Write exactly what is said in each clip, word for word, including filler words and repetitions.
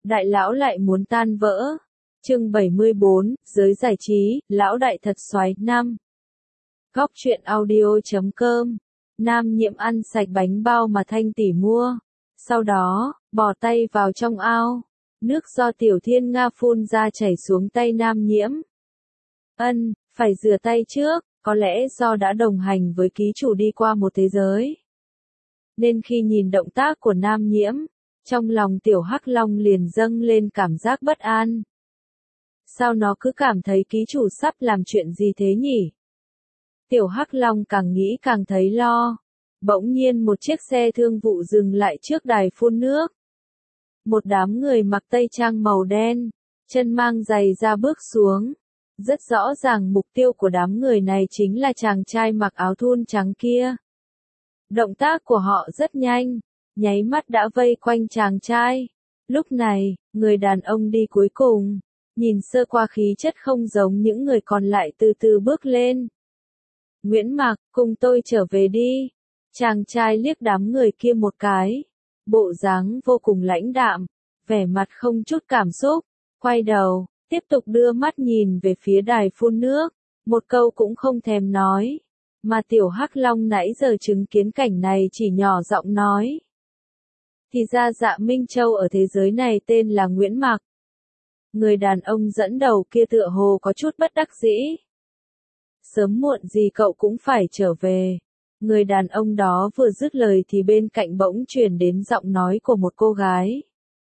Đại lão lại muốn tan vỡ. Chương bảy mươi bốn, giới giải trí, lão đại thật xoái năm. Góc truyện audio chấm com. Nam Nhiễm ăn sạch bánh bao mà Thanh tỷ mua. Sau đó, bỏ tay vào trong ao. Nước do Tiểu Thiên Nga phun ra chảy xuống tay Nam Nhiễm. Ân, phải rửa tay trước, có lẽ do đã đồng hành với ký chủ đi qua một thế giới. Nên khi nhìn động tác của Nam Nhiễm, trong lòng Tiểu Hắc Long liền dâng lên cảm giác bất an. Sao nó cứ cảm thấy ký chủ sắp làm chuyện gì thế nhỉ? Tiểu Hắc Long càng nghĩ càng thấy lo. Bỗng nhiên một chiếc xe thương vụ dừng lại trước đài phun nước. Một đám người mặc tây trang màu đen, chân mang giày ra bước xuống. Rất rõ ràng mục tiêu của đám người này chính là chàng trai mặc áo thun trắng kia. Động tác của họ rất nhanh, nháy mắt đã vây quanh chàng trai. Lúc này, người đàn ông đi cuối cùng, nhìn sơ qua khí chất không giống những người còn lại từ từ bước lên. Nguyễn Mạc, cùng tôi trở về đi. Chàng trai liếc đám người kia một cái. Bộ dáng vô cùng lãnh đạm, vẻ mặt không chút cảm xúc, quay đầu, tiếp tục đưa mắt nhìn về phía đài phun nước, một câu cũng không thèm nói. Mà Tiểu Hắc Long nãy giờ chứng kiến cảnh này chỉ nhỏ giọng nói. Thì ra Dạ Minh Châu ở thế giới này tên là Nguyễn Mạc. Người đàn ông dẫn đầu kia tựa hồ có chút bất đắc dĩ. Sớm muộn gì cậu cũng phải trở về. Người đàn ông đó vừa dứt lời thì bên cạnh bỗng truyền đến giọng nói của một cô gái.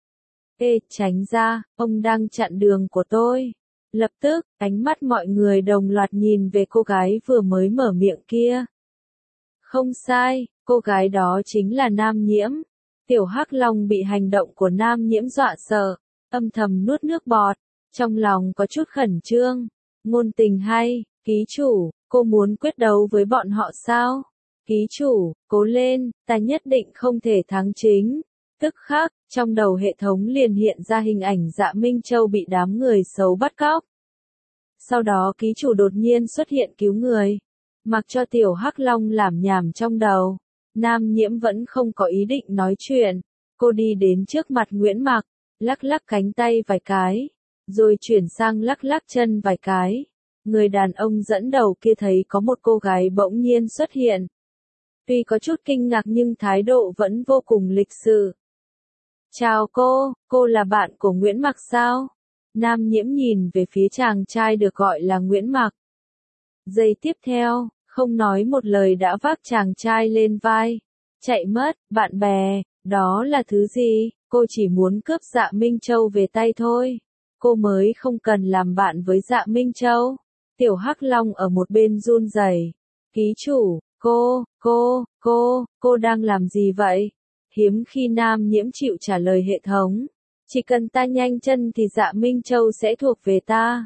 Ê, tránh ra, ông đang chặn đường của tôi. Lập tức, ánh mắt mọi người đồng loạt nhìn về cô gái vừa mới mở miệng kia. Không sai, cô gái đó chính là Nam Nhiễm. Tiểu Hắc Long bị hành động của Nam Nhiễm dọa sợ, âm thầm nuốt nước bọt, trong lòng có chút khẩn trương. Ngôn tình hay, ký chủ, cô muốn quyết đấu với bọn họ sao? Ký chủ, cố lên, ta nhất định không thể thắng chính. Tức khắc, trong đầu hệ thống liền hiện ra hình ảnh Dạ Minh Châu bị đám người xấu bắt cóc. Sau đó ký chủ đột nhiên xuất hiện cứu người. Mặc cho Tiểu Hắc Long làm nhảm trong đầu, Nam Nhiễm vẫn không có ý định nói chuyện. Cô đi đến trước mặt Nguyễn Mạc, lắc lắc cánh tay vài cái, rồi chuyển sang lắc lắc chân vài cái. Người đàn ông dẫn đầu kia thấy có một cô gái bỗng nhiên xuất hiện. Tuy có chút kinh ngạc nhưng thái độ vẫn vô cùng lịch sự. Chào cô, cô là bạn của Nguyễn Mạc sao? Nam Nhiễm nhìn về phía chàng trai được gọi là Nguyễn Mạc. Giây tiếp theo, không nói một lời đã vác chàng trai lên vai. Chạy mất, bạn bè, đó là thứ gì? Cô chỉ muốn cướp Dạ Minh Châu về tay thôi. Cô mới không cần làm bạn với Dạ Minh Châu. Tiểu Hắc Long ở một bên run rẩy. Ký chủ, cô, cô, cô, cô đang làm gì vậy? Hiếm khi Nam Nhiễm chịu trả lời hệ thống. Chỉ cần ta nhanh chân thì Dạ Minh Châu sẽ thuộc về ta.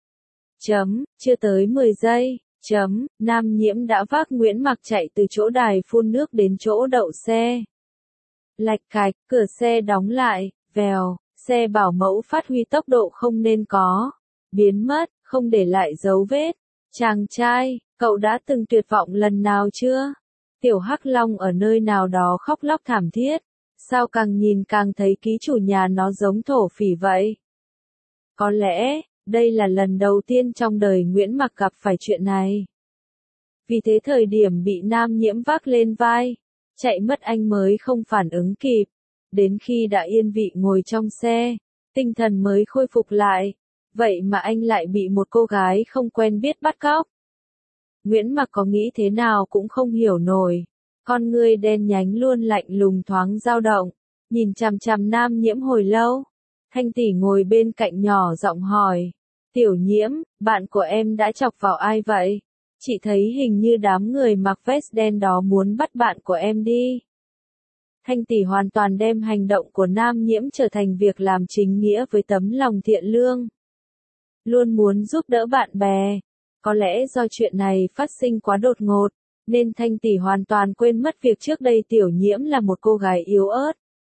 Chấm, chưa tới mười giây, chấm, Nam Nhiễm đã vác Nguyễn Mạc chạy từ chỗ đài phun nước đến chỗ đậu xe. Lạch cạch, cửa xe đóng lại, vèo, xe bảo mẫu phát huy tốc độ không nên có. Biến mất, không để lại dấu vết. Chàng trai, cậu đã từng tuyệt vọng lần nào chưa? Tiểu Hắc Long ở nơi nào đó khóc lóc thảm thiết. Sao càng nhìn càng thấy ký chủ nhà nó giống thổ phỉ vậy? Có lẽ, đây là lần đầu tiên trong đời Nguyễn Mạc gặp phải chuyện này. Vì thế thời điểm bị Nam Nhiễm vác lên vai, chạy mất anh mới không phản ứng kịp. Đến khi đã yên vị ngồi trong xe, tinh thần mới khôi phục lại. Vậy mà anh lại bị một cô gái không quen biết bắt cóc. Nguyễn Mạc có nghĩ thế nào cũng không hiểu nổi. Con ngươi đen nhánh luôn lạnh lùng thoáng dao động, nhìn chằm chằm Nam Nhiễm hồi lâu. Thanh tỷ ngồi bên cạnh nhỏ giọng hỏi. Tiểu Nhiễm, bạn của em đã chọc vào ai vậy? Chị thấy hình như đám người mặc vest đen đó muốn bắt bạn của em đi. Thanh tỷ hoàn toàn đem hành động của Nam Nhiễm trở thành việc làm chính nghĩa với tấm lòng thiện lương. Luôn muốn giúp đỡ bạn bè. Có lẽ do chuyện này phát sinh quá đột ngột, nên Thanh tỷ hoàn toàn quên mất việc trước đây Tiểu Nhiễm là một cô gái yếu ớt.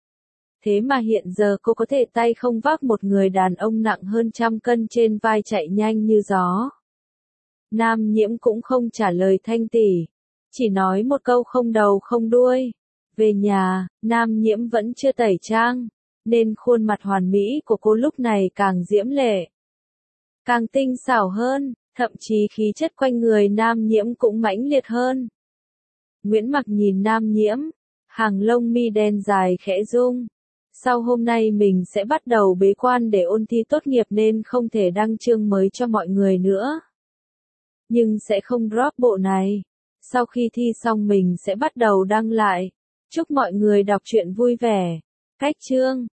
Thế mà hiện giờ cô có thể tay không vác một người đàn ông nặng hơn trăm cân trên vai chạy nhanh như gió. Nam Nhiễm cũng không trả lời Thanh tỷ, chỉ nói một câu không đầu không đuôi. Về nhà, Nam Nhiễm vẫn chưa tẩy trang, nên khuôn mặt hoàn mỹ của cô lúc này càng diễm lệ, càng tinh xảo hơn, thậm chí khí chất quanh người Nam Nhiễm cũng mãnh liệt hơn. Nguyễn Mặc nhìn Nam Nhiễm, hàng lông mi đen dài khẽ rung. Sau hôm nay mình sẽ bắt đầu bế quan để ôn thi tốt nghiệp nên không thể đăng chương mới cho mọi người nữa. Nhưng sẽ không drop bộ này. Sau khi thi xong mình sẽ bắt đầu đăng lại. Chúc mọi người đọc truyện vui vẻ. Cách chương